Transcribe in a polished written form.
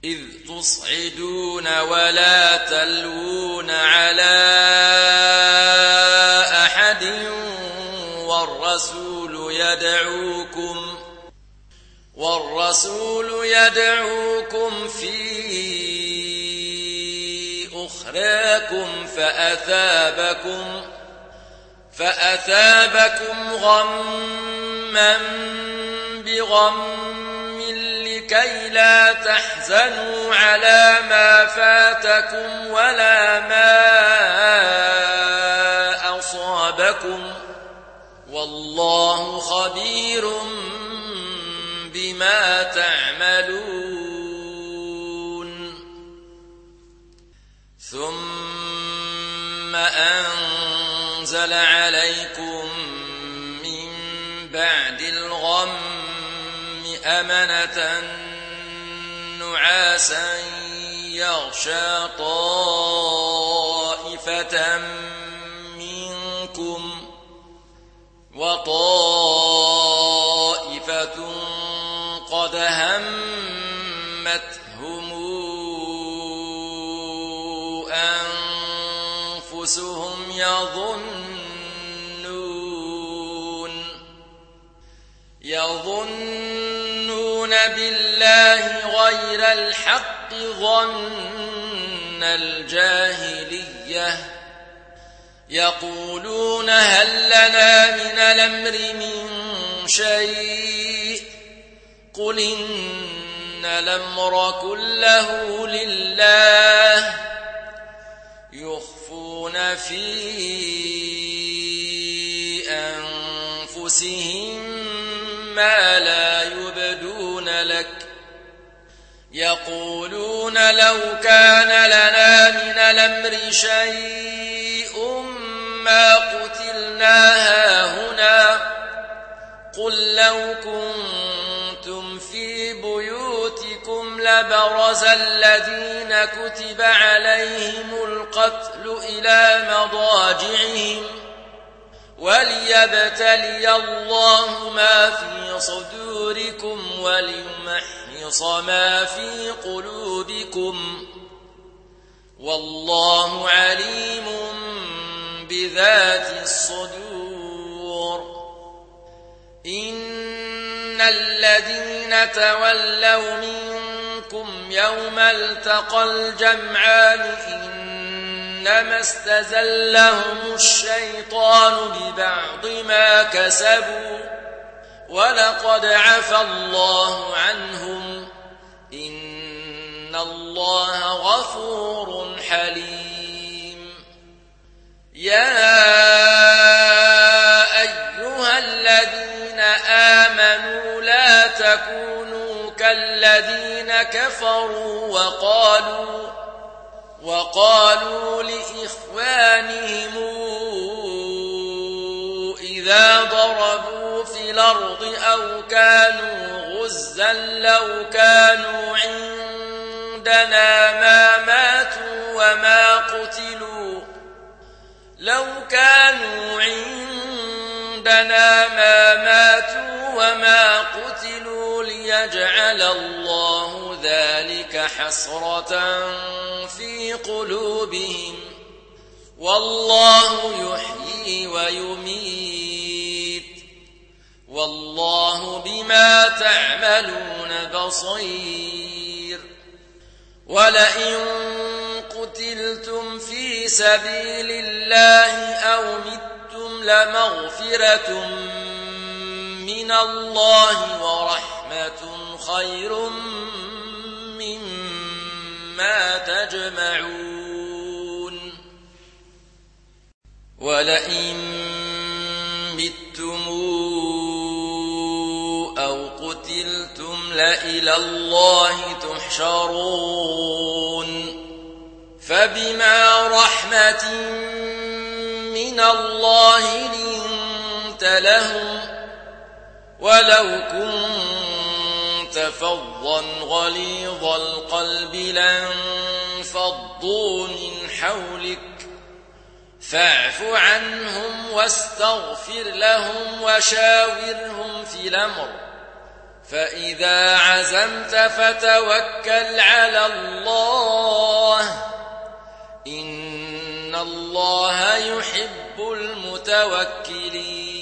إذ تصعدون ولا تلوون على أحد والرسول يدعوكم في أخراكم فأثابكم غما بغم لكي لا تحزنوا على ما فاتكم ولا ما أصابكم والله خبير بما تعملون ثم أنزل عليكم من بعد الغم أمنة نعاسا يغشى طائفة منكم وطائفة قد همتهم أنفسهم يظنون بالله غير الحق ظن الجاهلية يقولون هل لنا من الأمر من شيء قل إن الأمر كله لله يخفون في أنفسهم ما لا يبدون لك يقولون لو كان لنا من الأمر شيء ما قتلنا هاهنا قل لو كنتم في بيوتكم لبرز الذين كتب عليهم القتل إلى مضاجعهم وليبتلي الله ما في صدوركم وليمحص ما في قلوبكم والله عليم بذات الصدور إن الذين تولوا منكم يوم التقى الجمعان إنما استزلهم الشيطان ببعض ما كسبوا ولقد عفى الله عنهم إن الله غفور حليم يا أيها الذين آمنوا لا تكونوا كالذين كفروا وقالوا لإخوانهم إذا ضربوا في الأرض أو كانوا غزا لو كانوا عندنا ما ماتوا وما قتلوا ليجعل الله ذلك حسرة في قلوبهم والله يحيي ويميت والله بما تعملون بصير ولئن قتلتم في سبيل الله أو متم لمغفرة من الله ورحمة خير مما تجمعون ولئن متم أو قتلتم لإلى الله تحشرون فبما رحمة من الله لنت لهم ولو كنت فظا غليظ القلب لانفضوا من حولك فاعف عنهم واستغفر لهم وشاورهم في الأمر فإذا عزمت فتوكل على الله إن الله يحب المتوكلين